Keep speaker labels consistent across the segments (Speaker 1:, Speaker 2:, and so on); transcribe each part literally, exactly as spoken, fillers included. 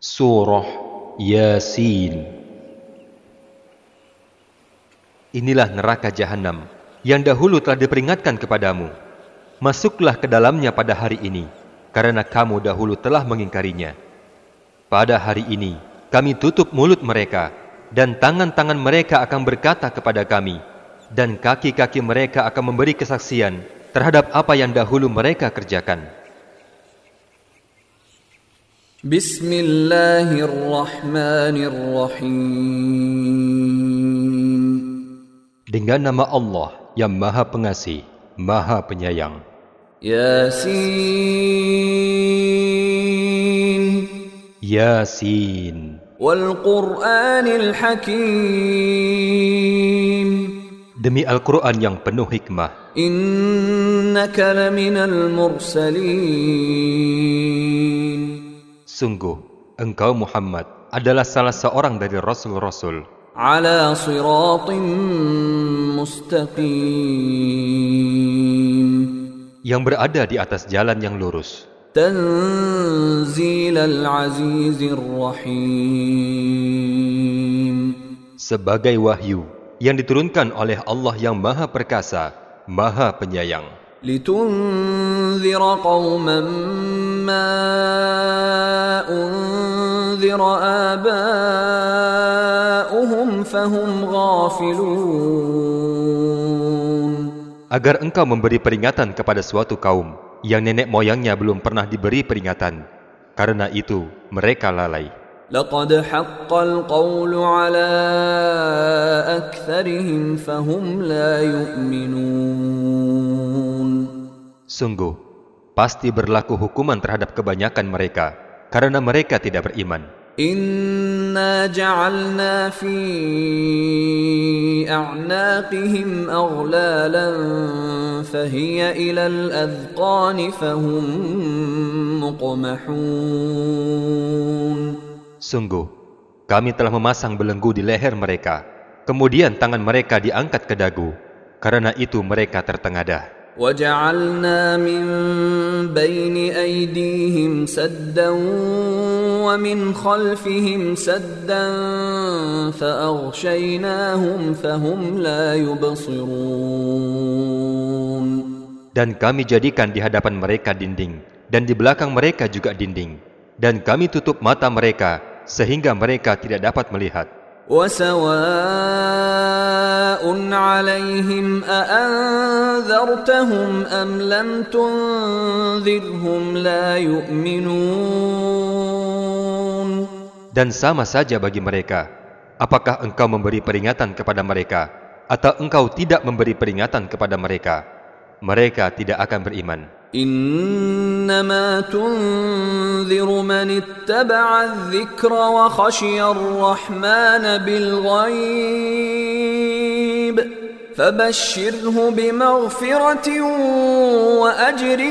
Speaker 1: Surah Yasin. Inilah neraka Jahannam yang dahulu telah diperingatkan kepadamu. Masuklah ke dalamnya pada hari ini, karena kamu dahulu telah mengingkarinya. Pada hari ini, kami tutup mulut mereka, dan tangan-tangan mereka akan berkata kepada kami, dan kaki-kaki mereka akan memberi kesaksian terhadap apa yang dahulu mereka kerjakan.
Speaker 2: Bismillahirrahmanirrahim.
Speaker 1: Dengan nama Allah yang Maha Pengasih, Maha Penyayang.
Speaker 2: Yasin.
Speaker 1: Yasin.
Speaker 2: Wal Qur'anil Hakim.
Speaker 1: Demi Al-Quran yang penuh hikmah.
Speaker 2: Innaka laminal mursalin.
Speaker 1: Sungguh, engkau Muhammad adalah salah seorang dari Rasul-Rasul.
Speaker 2: Ala siratim mustaqim.
Speaker 1: Yang berada di atas jalan yang lurus.
Speaker 2: Tanzilal azizir rahim.
Speaker 1: Sebagai wahyu yang diturunkan oleh Allah yang Maha Perkasa, Maha Penyayang.
Speaker 2: Litunzira qauman ma unzira aba'uhum fahum ghafilun.
Speaker 1: Agar engkau memberi peringatan kepada suatu kaum yang nenek moyangnya belum pernah diberi peringatan. Karena itu mereka lalai.
Speaker 2: Laqad haqqal qawlu ala aktharihim fahum la yu'minun.
Speaker 1: Sungguh, pasti berlaku hukuman terhadap kebanyakan mereka, karena mereka tidak beriman.
Speaker 2: Inna ja'alna fi a'naqihim aghlalan fahiya ilal adhqani fahum muqmahun.
Speaker 1: Sungguh, kami telah memasang belenggu di leher mereka, kemudian tangan mereka diangkat ke dagu, karena itu mereka tertengadah.
Speaker 2: وَجَعَلْنَا مِنْ بَيْنِ أَيْدِيهِمْ سَدًّا وَمِنْ خَلْفِهِمْ سَدًّا فَأَغْشَيْنَاهُمْ فَهُمْ لَا يُبْصِرُونَ.
Speaker 1: Dan kami jadikan di hadapan mereka dinding, dan di belakang mereka juga dinding, dan kami tutup mata mereka sehingga mereka tidak dapat melihat.
Speaker 2: وَسَوَاءٌ عَلَيْهِمْ أَأَنذَرْتَهُمْ أَمْ لَمْ تُنذِرْهُمْ لَا يُؤْمِنُونَ.
Speaker 1: Dan sama saja bagi mereka, apakah engkau memberi peringatan kepada mereka, atau engkau tidak memberi peringatan kepada mereka, mereka tidak akan beriman.
Speaker 2: إنما تنذر من اتبع الذكر وخشي الرحمن بالغيب فبشره بمغفرة وأجر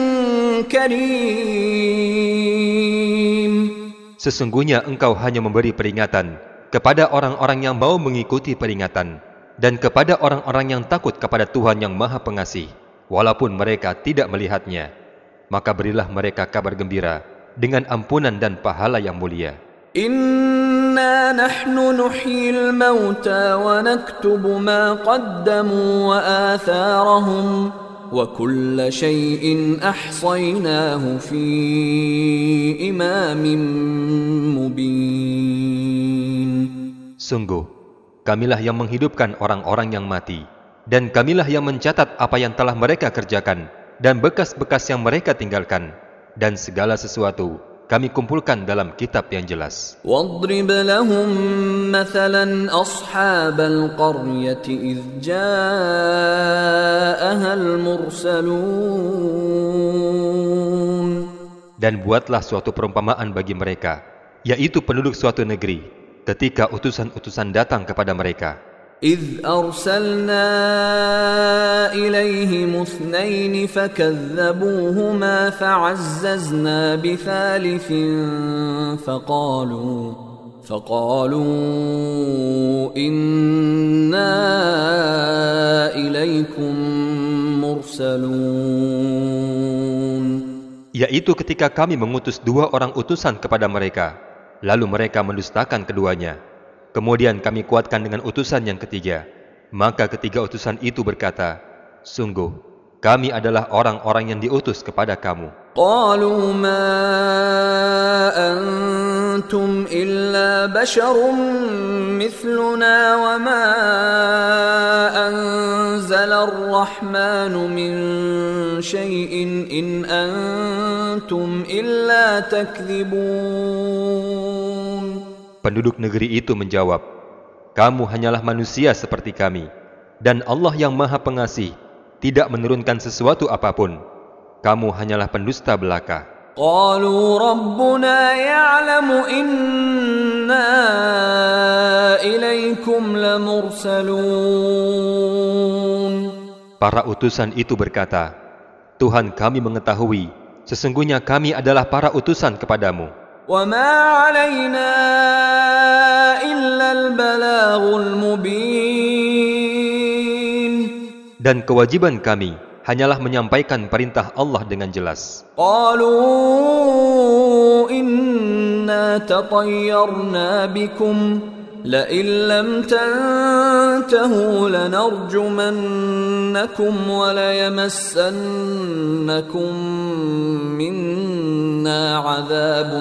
Speaker 2: كريم.
Speaker 1: Sesungguhnya engkau hanya memberi peringatan kepada orang-orang yang mau mengikuti peringatan, dan kepada orang-orang yang takut kepada Tuhan yang Maha Pengasih, walaupun mereka tidak melihatnya. Maka berilah mereka kabar gembira dengan ampunan dan pahala yang mulia.
Speaker 2: Inna nahnu nuhyil mauta wa naktubu ma qaddamu wa atharahum wa kulla shay'in ahsaynahu fi imamin mubin.
Speaker 1: Sungguh, kamilah yang menghidupkan orang-orang yang mati, dan kamilah yang mencatat apa yang telah mereka kerjakan dan bekas-bekas yang mereka tinggalkan, dan segala sesuatu kami kumpulkan dalam kitab yang jelas.
Speaker 2: وَاضْرِبْ لَهُمْ مَثَلًا أَصْحَابَ الْقَرْيَةِ إِذْ جَاءَهَا الْمُرْسَلُونَ.
Speaker 1: Dan buatlah suatu perumpamaan bagi mereka, yaitu penduduk suatu negeri, ketika utusan-utusan datang kepada mereka.
Speaker 2: إِذْ أَرْسَلْنَا إِلَيْهِمُ اثْنَيْنِ فَكَذَّبُوهُمَا فَعَزَّزْنَا بِثَالِثٍ فَقَالُوا فَقَالُوا إِنَّا إِلَيْكُمْ مُرْسَلُونَ.
Speaker 1: Yaitu ketika kami mengutus dua orang utusan kepada mereka, Lalu mereka mendustakan keduanya. Kemudian kami kuatkan dengan utusan yang ketiga. Maka ketiga utusan itu berkata, sungguh, kami adalah orang-orang yang diutus kepada kamu.
Speaker 2: قالوا ما أنتم إلا بشر مثلنا وما أنزل الرحمن من شيء إن أنتم إلا تكذبون.
Speaker 1: Penduduk negeri itu menjawab, kamu hanyalah manusia seperti kami, dan Allah yang Maha Pengasih tidak menurunkan sesuatu apapun. Kamu hanyalah pendusta belaka.
Speaker 2: قالوا ربنا يعلم إنا إليكم لمرسلون.
Speaker 1: Para utusan itu berkata, Tuhan kami mengetahui, sesungguhnya kami adalah para utusan kepadamu.
Speaker 2: وما علينا إلا البلاغ المبين.
Speaker 1: Dan kewajiban kami hanyalah menyampaikan perintah Allah dengan jelas.
Speaker 2: قالوا إنا تطيرنا بكم لئن لم تنتهوا لنرجمنكم وليمسنكم منا عذاب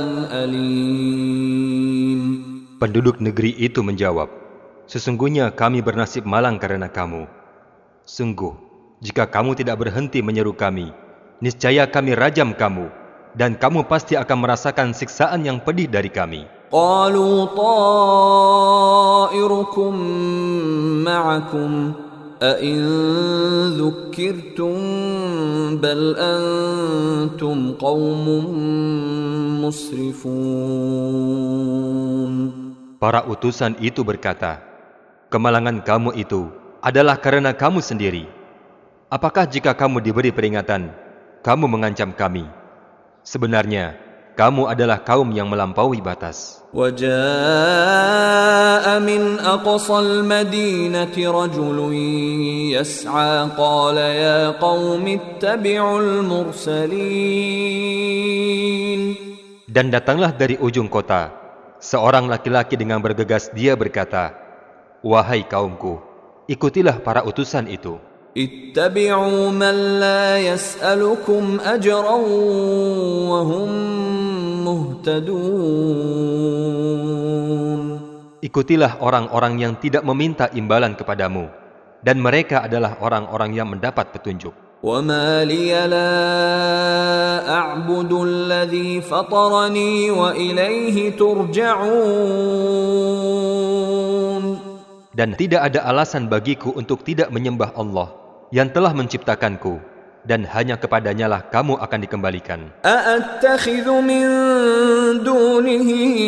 Speaker 2: أليم.
Speaker 1: Penduduk negeri itu menjawab, sesungguhnya kami bernasib malang karena kamu. Sungguh, jika kamu tidak berhenti menyeru kami, niscaya kami rajam kamu, dan kamu pasti akan merasakan siksaan yang pedih dari kami.
Speaker 2: قالوا طائركم معكم أئن ذكرتم بل أنتم قوم مسرفون.
Speaker 1: Para utusan itu berkata, kemalangan kamu itu adalah karena kamu sendiri. Apakah jika kamu diberi peringatan, kamu mengancam kami? Sebenarnya, kamu adalah kaum yang melampaui batas.
Speaker 2: وجاء من أقصى المدينة رجل يسعى قال يا قوم اتبعوا المرسلين.
Speaker 1: Dan datanglah dari ujung kota seorang laki-laki dengan bergegas, dia berkata, wahai kaumku, ikutilah para utusan itu.
Speaker 2: اتبعوا من لا يسألكم أجرا وهم مهتدون.
Speaker 1: Ikutilah orang-orang yang tidak meminta imbalan kepadamu, dan mereka adalah orang-orang yang mendapat petunjuk.
Speaker 2: وما لي لا أعبد الذي فطرني وإليه ترجعون.
Speaker 1: Dan tidak ada alasan bagiku untuk tidak menyembah Allah yang telah menciptakanku, dan hanya kepadanya lah kamu akan dikembalikan.
Speaker 2: أأتخذ من دونه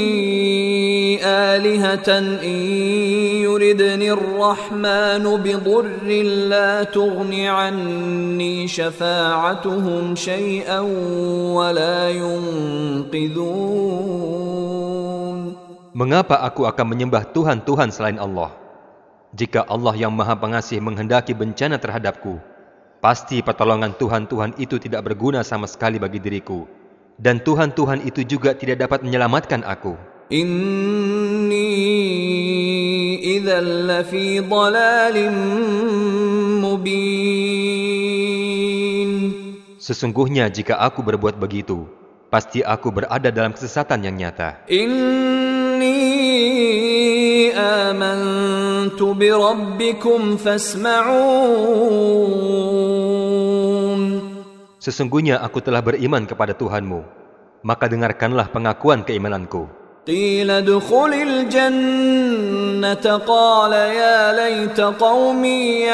Speaker 2: آلهة إن يردني الرحمن بضر لا تغن عني شفاعتهم شيئا ولا ينقذون.
Speaker 1: Mengapa aku akan menyembah Tuhan-Tuhan selain Allah? Jika Allah yang Maha Pengasih menghendaki bencana terhadapku, pasti pertolongan Tuhan-Tuhan itu tidak berguna sama sekali bagi diriku, dan Tuhan-Tuhan itu juga tidak dapat menyelamatkan aku.
Speaker 2: Inni idzal lafi dhalalim mubin.
Speaker 1: Sesungguhnya jika aku berbuat begitu, pasti aku berada dalam kesesatan yang nyata.
Speaker 2: Inni amantu bi rabbikum fasma'un.
Speaker 1: Sesungguhnya aku telah beriman kepada Tuhanmu, maka dengarkanlah pengakuan keimananku.
Speaker 2: Qila dukhulil jannata qala ya laita qaumi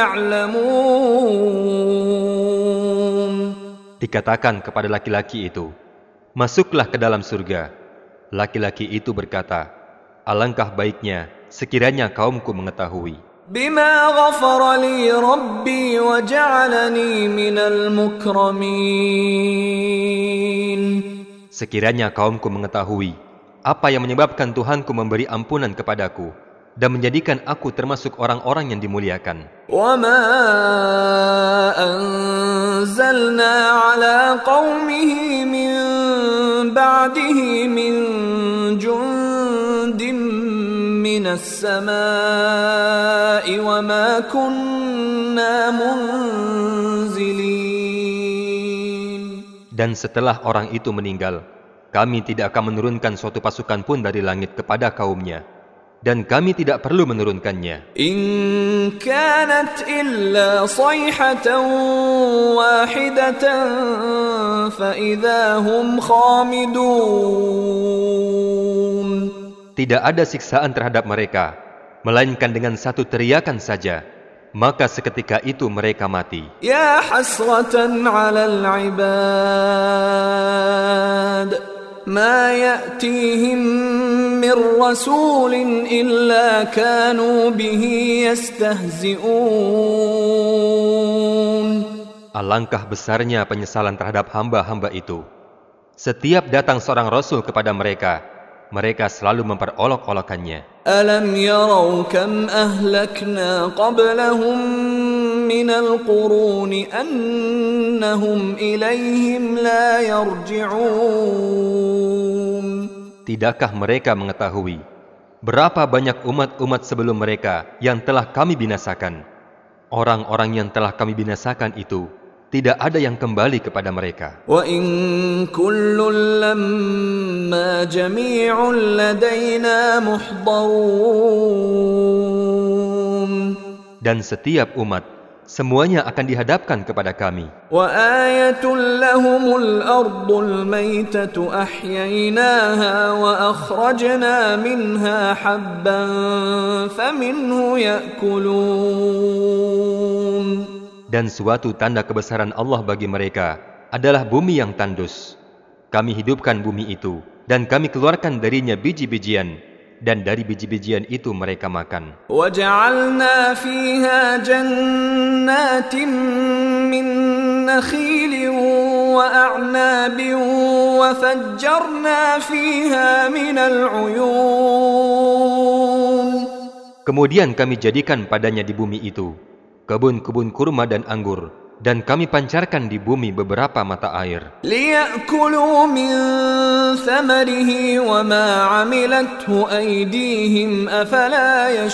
Speaker 2: ya'lamun.
Speaker 1: Dikatakan kepada laki-laki itu, masuklah ke dalam surga. Laki-laki itu berkata, alangkah baiknya sekiranya kaumku mengetahui.
Speaker 2: Bima ghafara li rabbi wa ja'alani minal mukramin.
Speaker 1: Sekiranya kaumku mengetahui apa yang menyebabkan Tuhanku memberi ampunan kepadaku dan menjadikan aku termasuk orang-orang yang dimuliakan.
Speaker 2: Wa ma anzalna ala qaumihi min ba'dihi min jund من السماء وما كنا منزلين.
Speaker 1: Dan setelah orang itu meninggal, kami tidak akan menurunkan suatu pasukan pun dari langit kepada kaumnya, dan kami tidak perlu menurunkannya.
Speaker 2: In kanat illa sayhatan wahidatan fa idza hum khamidun. Tidak
Speaker 1: ada siksaan terhadap mereka, melainkan dengan satu teriakan saja, maka seketika itu mereka mati.
Speaker 2: Ya hasratan 'alal 'ibad ma ya'tihim min rasulin illa kanu bihi yastahzi'un.
Speaker 1: Alangkah besarnya penyesalan terhadap hamba-hamba itu. Setiap datang seorang rasul kepada mereka, mereka selalu memperolok-olokannya.
Speaker 2: Alam yarau kam ahlakna qablahum minal quruni annahum ilayhim la yarji'un.
Speaker 1: Tidakkah mereka mengetahui berapa banyak umat-umat sebelum mereka yang telah kami binasakan? Orang-orang yang telah kami binasakan itu tidak ada yang kembali kepada mereka.
Speaker 2: Wa in kullun lamma jami'un ladaina muhdarun.
Speaker 1: Dan setiap umat, semuanya akan dihadapkan kepada kami.
Speaker 2: Wa ayatul lahumul ardul maytatu ahyaynaha wa akhrajna minha habban faminhu ya'kulun.
Speaker 1: Dan suatu tanda kebesaran Allah bagi mereka adalah bumi yang tandus. Kami hidupkan bumi itu, dan kami keluarkan darinya biji-bijian, dan dari biji-bijian itu mereka makan.
Speaker 2: وَجَعَلْنَا فِيهَا جَنَّاتٍ مِّن نَخِيلٍ وَأَعْنَابٍ وَفَجَّرْنَا فِيهَا مِنَ الْعُيُونِ. Kemudian kami jadikan padanya di bumi itu kebun-kebun kurma dan anggur, dan kami pancarkan di bumi beberapa mata air. لِيَأْكُلُوا مِنْ ثَمَرِهِ وَمَا عَمِلَتْهُ أَيْدِيهِمْ أَفَلَا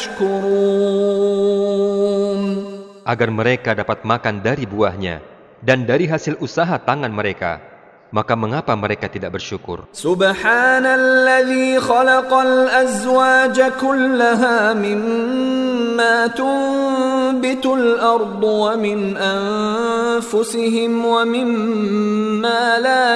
Speaker 2: يَشْكُرُونَ. Agar mereka dapat makan dari buahnya dan dari hasil usaha tangan mereka, maka mengapa mereka tidak bersyukur? Subhanalladzi khalaqal azwaja kullaha mimma tunbitul ardu wa min anfusihim wa mimma la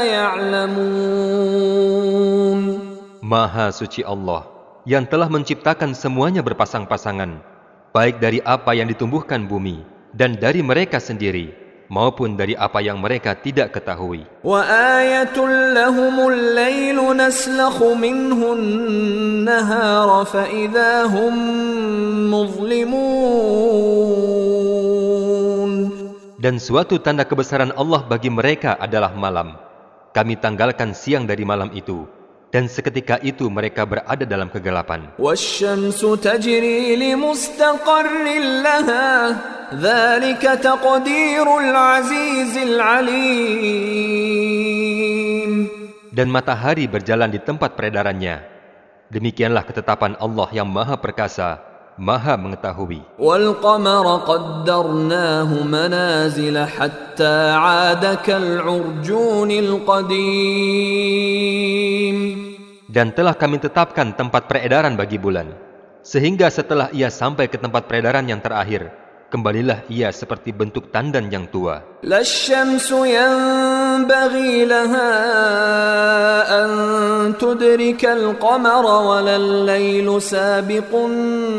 Speaker 2: ya'lamun. Maha suci Allah yang telah menciptakan semuanya berpasang-pasangan, baik dari apa yang ditumbuhkan bumi dan dari mereka sendiri, maupun dari apa yang mereka tidak ketahui. Wa ayatul lahumul lailu naslakhu minhun nahara fa idza hum muzlimun. Dan suatu tanda kebesaran Allah bagi mereka adalah malam. Kami tanggalkan siang dari malam itu, dan seketika itu mereka berada dalam kegelapan. Wasyamsu tajri limustaqarrin laha dzalika taqdirul azizil alim. Dan matahari berjalan di tempat peredarannya. Demikianlah ketetapan Allah yang Maha Perkasa, Maha Mengetahui. Wal qamara qaddarnahu manazila hatta 'ada kal 'urjunil qadim. Dan telah kami tetapkan tempat peredaran bagi bulan, sehingga setelah ia sampai ke tempat peredaran yang terakhir, kembalilah ia seperti bentuk tandan yang tua. Lasyamsu yanbaghi laha an tudrikal qamara walal lailu sabiqun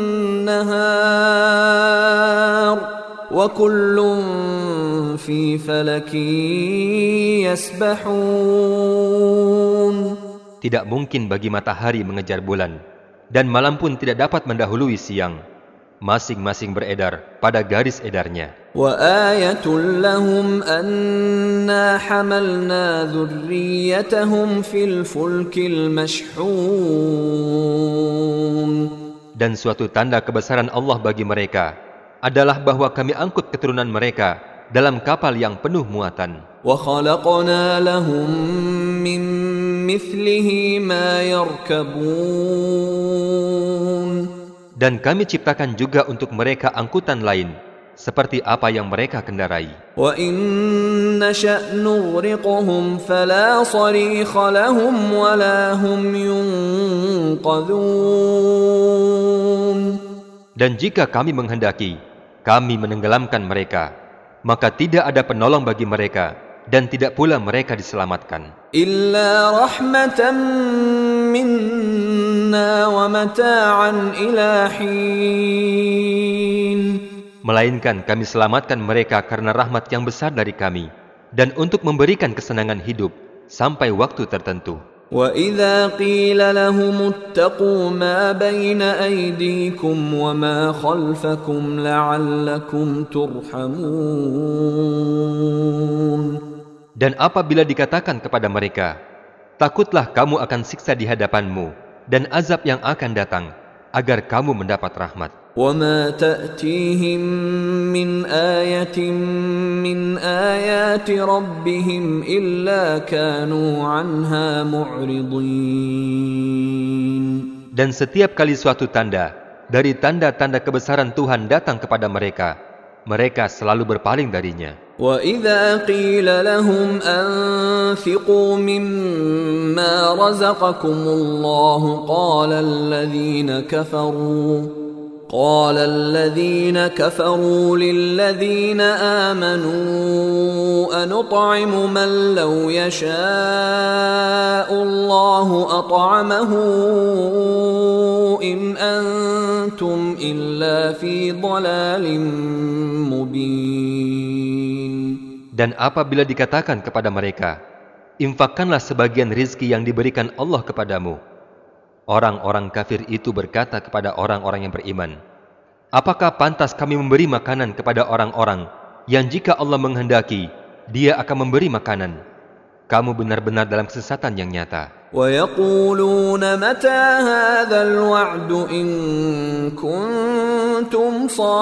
Speaker 2: nahar wa kullun fi falakin yasbahun. Tidak mungkin bagi matahari mengejar bulan, dan malam pun tidak dapat mendahului siang. Masing-masing beredar pada garis edarnya. Wa ayatul lahum anna hamalna dzurriyyatahum fil fulkil mashhun. Dan suatu tanda kebesaran Allah bagi mereka adalah bahwa kami angkut keturunan mereka dalam kapal yang penuh muatan. Wa khalaqna lahum min mithlihi ma yarkabun.
Speaker 1: Dan kami ciptakan juga untuk mereka angkutan lain, seperti apa yang mereka kendarai.
Speaker 3: وَإِن نَّشَأْ نُغْرِقْهُمْ فَلَا صَرِيخَ لَهُمْ وَلَا هُمْ يُنقَذُونَ.
Speaker 1: Dan jika kami menghendaki, kami menenggelamkan mereka, maka tidak ada penolong bagi mereka, dan tidak pula mereka diselamatkan.
Speaker 3: إِلَّا رَحْمَةً مِّنَّا وَمَتَاعًا إِلَى حِينٍ.
Speaker 1: Melainkan kami selamatkan mereka karena rahmat yang besar dari kami, dan untuk memberikan kesenangan hidup sampai waktu tertentu.
Speaker 3: وَإِذَا قِيلَ لَهُمُ اتَّقُوا مَا بَيْنَ أَيْدِيكُمْ وَمَا خَلْفَكُمْ لَعَلَّكُمْ تُرْحَمُونَ.
Speaker 1: Dan apabila dikatakan kepada mereka, takutlah kamu akan siksa di hadapanmu dan azab yang akan datang, agar kamu mendapat rahmat.
Speaker 3: وَمَا تَأْتِيهِمْ مِنْ آيَةٍ مِنْ آيَاتِ رَبِّهِمْ إِلَّا كَانُوا عَنْهَا مُعْرِضِينَ.
Speaker 1: Dan setiap kali suatu tanda dari tanda-tanda kebesaran Tuhan datang kepada mereka, mereka selalu berpaling darinya.
Speaker 3: وَإِذَا قِيلَ لَهُمْ أَنفِقُوا مِمَّا رَزَقَكُمُ اللَّهُ قَالَ الَّذِينَ كَفَرُوا قال الذين كفروا للذين آمنوا أنطعم من لو يشاء الله أطعمه إن أنتم إلا في ضلال مبين.
Speaker 1: Dan apabila dikatakan kepada mereka, infakkanlah sebagian rizki yang diberikan Allah kepadamu, orang-orang kafir itu berkata kepada orang-orang yang beriman, apakah pantas kami memberi makanan kepada orang-orang yang jika Allah menghendaki, Dia akan memberi makanan? Kamu benar-benar dalam kesesatan yang nyata.
Speaker 3: وَيَقُولُونَ مَتَى هَذَا الْوَعْدُ إِن كُنتُمْ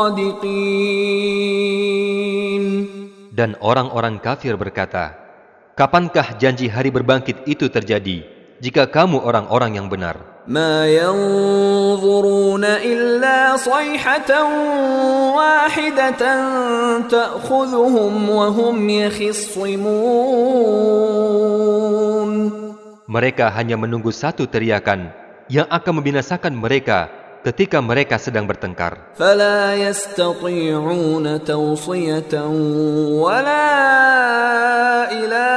Speaker 3: صَادِقِينَ.
Speaker 1: Dan orang-orang kafir berkata, kapankah janji hari berbangkit itu terjadi, jika kamu orang-orang yang benar?
Speaker 3: ما ينظرون إلا صيحة واحدة تأخذهم وهم يخصمون.
Speaker 1: Mereka hanya menunggu satu teriakan yang akan membinasakan mereka ketika mereka sedang bertengkar.
Speaker 3: فلا يستطيعون توصية ولا إلى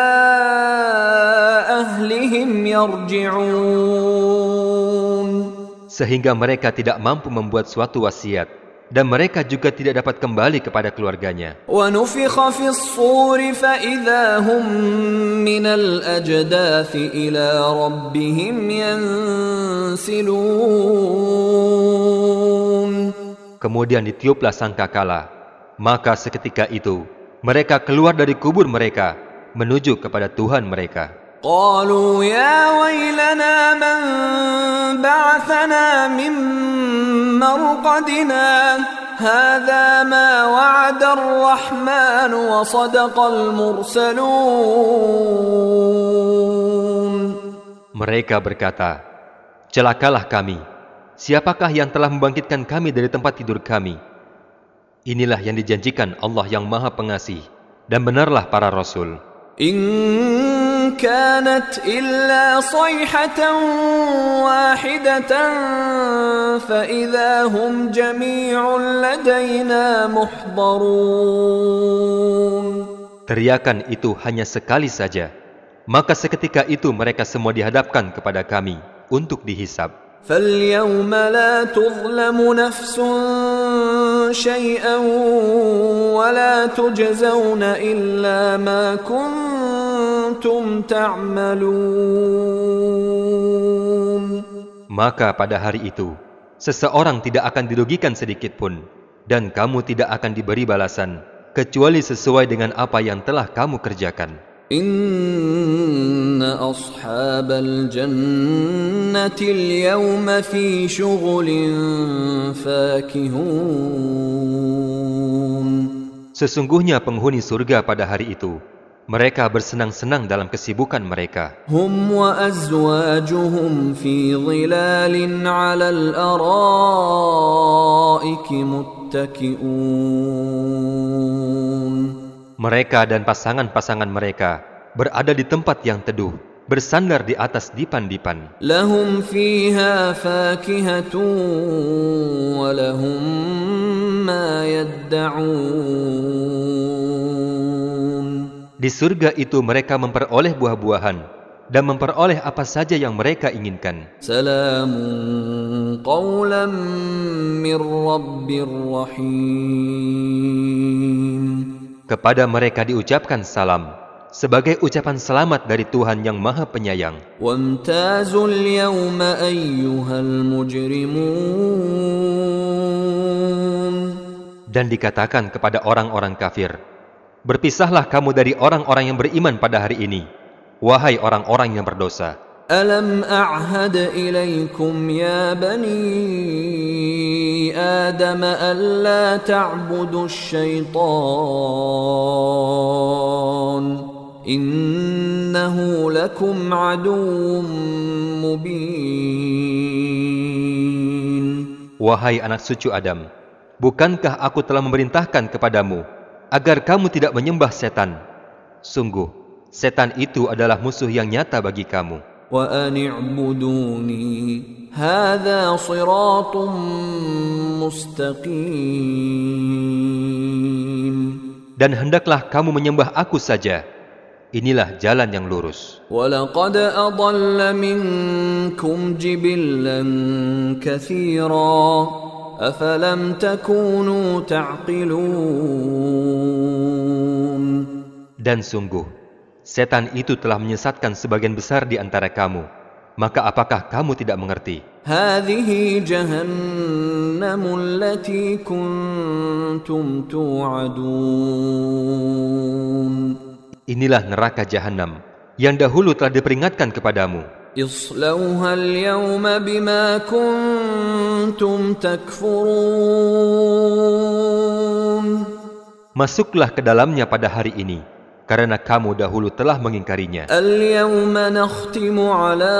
Speaker 3: أهلهم يرجعون.
Speaker 1: Sehingga mereka tidak mampu membuat suatu wasiat, dan mereka juga tidak dapat kembali kepada keluarganya.
Speaker 3: وَنُفِخَ فِي الصُّورِ فَإِذَا هُمْ مِنَ الْأَجْدَاثِ إِلَى رَبِّهِمْ يَنْسِلُونَ.
Speaker 1: Kemudian ditiuplah sangkakala, maka seketika itu mereka keluar dari kubur mereka menuju kepada Tuhan mereka.
Speaker 3: قالوا يا ويلنا من بعثنا من مرقدنا هذا ما وعد الرحمن وصدق المرسلون.
Speaker 1: Mereka berkata, celakalah kami, siapakah yang telah membangkitkan kami dari tempat tidur kami? Inilah yang dijanjikan Allah yang Maha Pengasih, dan benarlah para Rasul.
Speaker 3: إن كانت إلا صيحة واحدة فإذا هم جميع لدينا محضرون.
Speaker 1: Teriakan itu hanya sekali saja, maka seketika itu mereka semua dihadapkan kepada kami untuk dihisab.
Speaker 3: فاليوم لا تظلم نفس شيئا ولا تجزون إلا ما كنتم تعملون.
Speaker 1: Maka pada hari itu, seseorang tidak akan dirugikan sedikit pun, dan kamu tidak akan diberi balasan, kecuali sesuai dengan apa yang telah kamu kerjakan.
Speaker 3: Inna ashabal jannati al-yawma fi syughulin fakihun.
Speaker 1: Sesungguhnya penghuni surga pada hari itu Mereka bersenang-senang dalam kesibukan mereka.
Speaker 3: هم وأزواجهم في ظلال على الأرائك متكئون.
Speaker 1: Mereka dan pasangan-pasangan mereka berada di tempat yang teduh, bersandar di atas dipan-dipan.
Speaker 3: لهم فيها فاكهة ولهم ما يدعون.
Speaker 1: Di surga itu mereka memperoleh buah-buahan dan memperoleh apa saja yang mereka inginkan.
Speaker 3: سلام قولا من رب رحيم.
Speaker 1: Kepada mereka diucapkan salam, sebagai ucapan selamat dari Tuhan yang Maha Penyayang.
Speaker 3: وامتازوا اليوم أيها المجرمون.
Speaker 1: Dan dikatakan kepada orang-orang kafir, berpisahlah kamu dari orang-orang yang beriman pada hari ini, wahai orang-orang yang berdosa.
Speaker 3: ألم أعهد إليكم يا بني آدم ألا تعبدوا الشيطان إنه لكم عدو مبين.
Speaker 1: Wahai anak cucu Adam, bukankah aku telah memerintahkan kepadamu agar kamu tidak menyembah setan? Sungguh, setan itu adalah musuh yang nyata bagi kamu.
Speaker 3: وأن اعبدوني هذا صراط مستقيم.
Speaker 1: Dan hendaklah kamu menyembah aku saja. Inilah jalan yang lurus.
Speaker 3: وَلَقَدْ أَضَلَّ مِنْكُمْ جِبِلًّا كَثِيرًا أَفَلَمْ تَكُونُوا تَعْقِلُونَ.
Speaker 1: Dan sungguh, setan itu telah menyesatkan sebagian besar di antara kamu. Maka apakah kamu tidak mengerti?
Speaker 3: هَذِهِ جَهَنَّمُ الَّتِي كُنْتُمْ تُوعَدُونَ.
Speaker 1: Inilah neraka Jahannam yang dahulu telah diperingatkan kepadamu.
Speaker 3: اصْلَوْهَا الْيَوْمَ بِمَا كُنْتُمْ تَكْفُرُونَ.
Speaker 1: Masuklah ke dalamnya pada hari ini, karena kamu dahulu telah mengingkarinya.
Speaker 3: الْيَوْمَ نَخْتِمُ عَلَى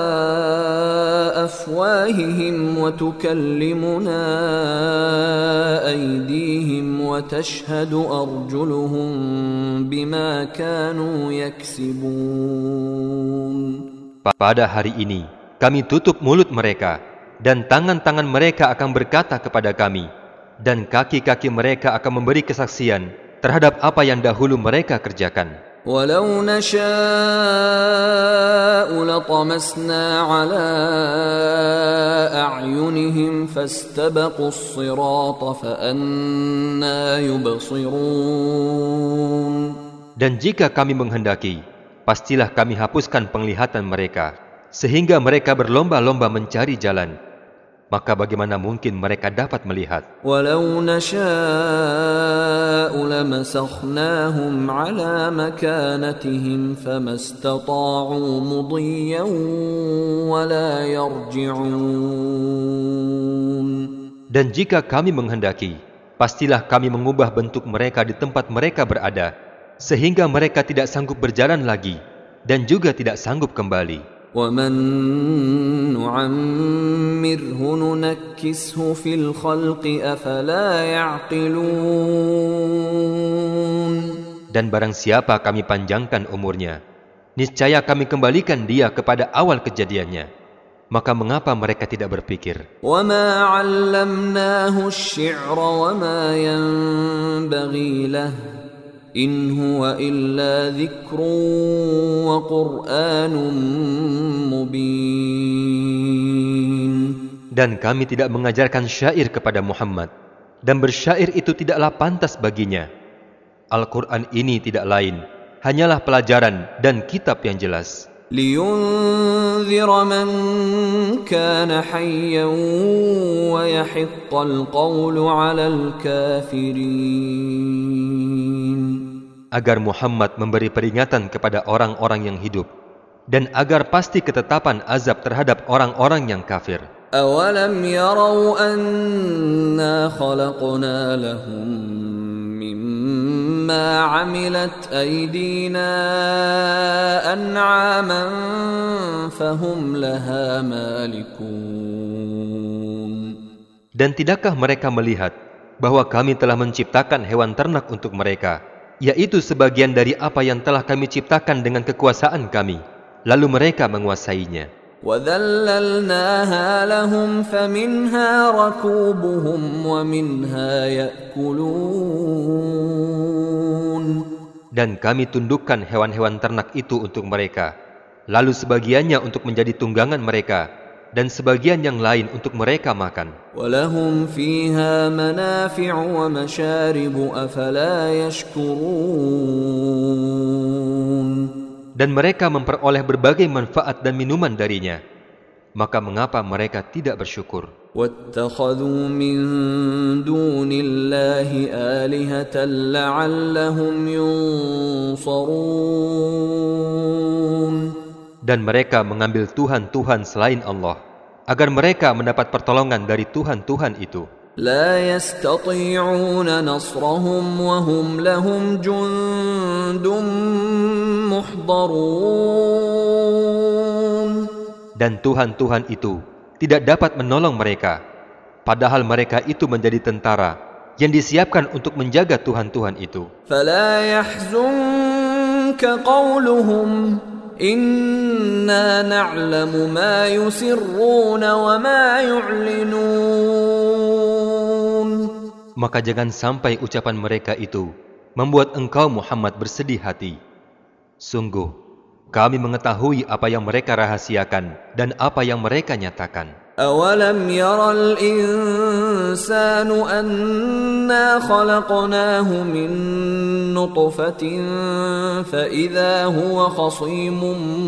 Speaker 3: أَفْوَاهِهِمْ وَتُكَلِّمُنَا أَيْدِيهِمْ وَتَشْهَدُ أَرْجُلُهُم بِمَا كَانُوا يَكْسِبُونَ.
Speaker 1: Pada hari ini, kami tutup mulut mereka, dan tangan-tangan mereka akan berkata kepada kami, dan kaki-kaki mereka akan memberi kesaksian terhadap apa yang dahulu mereka kerjakan.
Speaker 3: وَلَوْ نَشَاءُ لَطَمَسْنَا عَلَى أَعْيُنِهِمْ فَاسْتَبَقُوا الصِّرَاطَ فَأَنَّى يُبْصِرُونَ.
Speaker 1: Dan jika kami menghendaki, pastilah kami hapuskan penglihatan mereka, sehingga mereka berlomba-lomba mencari jalan. Maka bagaimana mungkin mereka dapat melihat?
Speaker 3: وَلَوْ نَشَاءُ لَمَسَخْنَاهُمْ عَلَى مَكَانَتِهِمْ فَمَا اسْتَطَاعُوا مُضِيًّا وَلَا يَرْجِعُونَ.
Speaker 1: Dan jika kami menghendaki, pastilah kami mengubah bentuk mereka di tempat mereka berada, sehingga mereka tidak sanggup berjalan lagi, dan juga tidak sanggup kembali.
Speaker 3: وَمَن نُّعَمِّرْهُ نُنَكِّسْهُ فِي الْخَلْقِ أَفَلَا يَعْقِلُونَ.
Speaker 1: Dan barang siapa kami panjangkan umurnya, niscaya kami kembalikan dia kepada awal kejadiannya. Maka mengapa mereka tidak berpikir?
Speaker 3: وَمَا عَلَّمْنَاهُ الشِّعْرَ وَمَا يَنبَغِي لَهُ إِنْ هُوَ إِلَّا ذِكْرٌ وَقُرْآنٌ مُبِينٌ.
Speaker 1: Dan kami tidak mengajarkan syair kepada Muhammad, dan bersyair itu tidaklah pantas baginya. Al-Quran ini tidak lain, hanyalah pelajaran dan kitab yang jelas.
Speaker 3: لِيُنذِرَ مَنْ كَانَ حَيًّا وَيَحِقَّ الْقَوْلُ عَلَى الْكَافِرِينَ.
Speaker 1: Agar Muhammad memberi peringatan kepada orang-orang yang hidup, dan agar pasti ketetapan azab terhadap orang-orang yang kafir.
Speaker 3: أَوَلَمْ يَرَوْا أَنَّا خَلَقْنَا لَهُم مما عملت أيدينا أنعاما فهم لها مالكون.
Speaker 2: Dan tidakkah mereka melihat bahwa kami telah menciptakan hewan ternak untuk mereka, yaitu sebagian dari apa yang telah kami ciptakan dengan kekuasaan kami, lalu mereka menguasainya.
Speaker 3: وَذَلَّلْنَاهَا لَهُمْ فَمِنْهَا رَكُوبُهُمْ وَمِنْهَا يَأْكُلُونَ.
Speaker 2: Dan kami tundukkan hewan-hewan ternak itu untuk mereka, lalu sebagiannya untuk menjadi tunggangan mereka, dan sebagian yang lain untuk mereka makan.
Speaker 3: وَلَهُمْ فِيهَا مَنَافِعُ وَمَشَارِبُ أَفَلَا يَشْكُرُونَ.
Speaker 2: Dan mereka memperoleh berbagai manfaat dan minuman darinya, maka mengapa mereka tidak bersyukur?
Speaker 3: وَاتَّخَذُوا مِن دُونِ اللَّهِ آلِهَةً لَعَلَّهُمْ يُنصَرُونَ.
Speaker 2: Dan mereka mengambil Tuhan-Tuhan selain Allah, agar mereka mendapat pertolongan dari Tuhan-Tuhan itu.
Speaker 3: لا يستطيعون نصرهم وهم لهم جند محضرون.
Speaker 2: Dan Tuhan-Tuhan itu tidak dapat menolong mereka, padahal mereka itu menjadi tentara yang disiapkan untuk menjaga Tuhan-Tuhan itu.
Speaker 3: فلا يحزنك قولهم إنا نعلم ما يسرون وما يعلنون.
Speaker 2: Maka jangan sampai ucapan mereka itu membuat engkau Muhammad bersedih hati. Sungguh, kami mengetahui apa yang mereka rahasiakan dan apa yang mereka nyatakan.
Speaker 3: أَوَلَمْ يَرَ الْإِنسَانُ أَنَّا خَلَقْنَاهُ مِن نُّطْفَةٍ فَإِذَا هُوَ خَصِيمٌ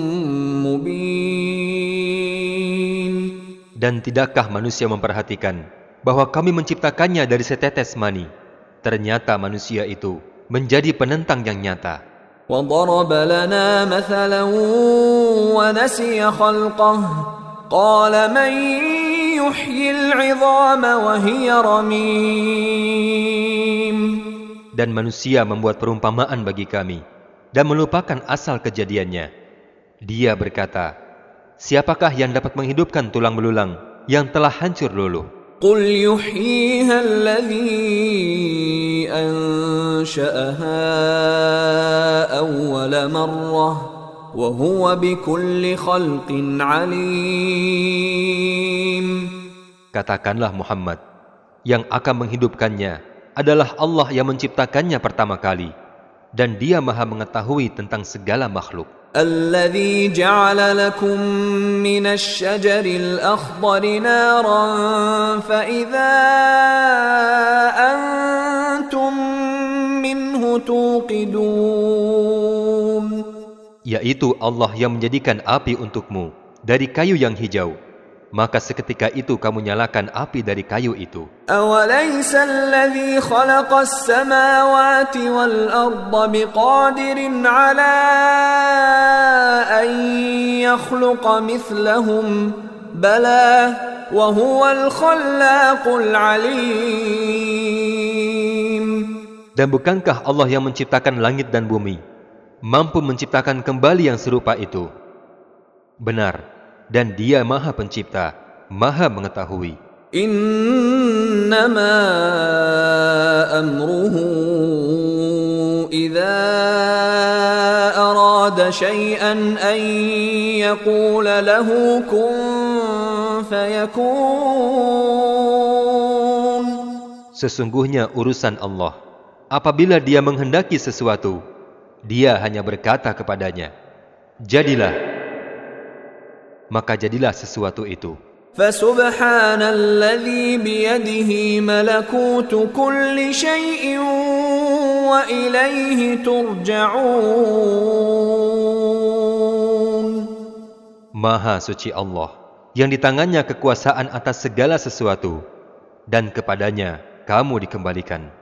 Speaker 3: مُّبِينٌ.
Speaker 2: Dan tidakkah manusia memperhatikan bahwa kami menciptakannya dari setetes mani? Ternyata manusia itu menjadi penentang yang nyata.
Speaker 3: وَضَرَبَ لَنَا مَثَلًا وَنَسِيَ خَلْقَهُ قَالَ مَن يُحْيِي الْعِظَامَ وَهِيَ رَمِيمٌ.
Speaker 2: Dan manusia membuat perumpamaan bagi kami dan melupakan asal kejadiannya. Dia berkata, siapakah yang dapat menghidupkan tulang belulang yang telah hancur luluh?
Speaker 3: قُلْ يُحْيِيهَا الَّذِي أَنشَأَهَا أَوَّلَ مَرَّةٍ وَهُوَ بِكُلِّ خَلْقٍ عَلِيمٌ.
Speaker 2: Katakanlah Muhammad, yang akan menghidupkannya adalah Allah yang menciptakannya pertama kali, dan Dia Maha mengetahui tentang segala makhluk.
Speaker 3: الذي جعل لكم من الشجر الأخضر نارا فإذا أنتم منه توقدون.
Speaker 2: Yaitu Allah yang menjadikan api untukmu dari kayu yang hijau, maka seketika itu kamu nyalakan api dari kayu itu.
Speaker 3: أوليس الذي خلق السماوات والأرض بقادر على أن يخلق مثلهم بلى وهو الخلاق العليم.
Speaker 2: Dan bukankah Allah yang menciptakan langit dan bumi mampu menciptakan kembali yang serupa itu? Benar, dan Dia Maha Pencipta, Maha Mengetahui.
Speaker 3: Innama amruhu idza arada syai'an an yaqula lahu kun fayakun.
Speaker 2: Sesungguhnya urusan Allah, apabila Dia menghendaki sesuatu, Dia hanya berkata kepadanya, jadilah, maka jadilah sesuatu itu.
Speaker 3: Fasubhanalladzi biyadihi malakutu kulli syai'in wa ilaihi turja'un.
Speaker 2: Maha suci Allah, yang di tangannya kekuasaan atas segala sesuatu, dan kepadanya kamu dikembalikan.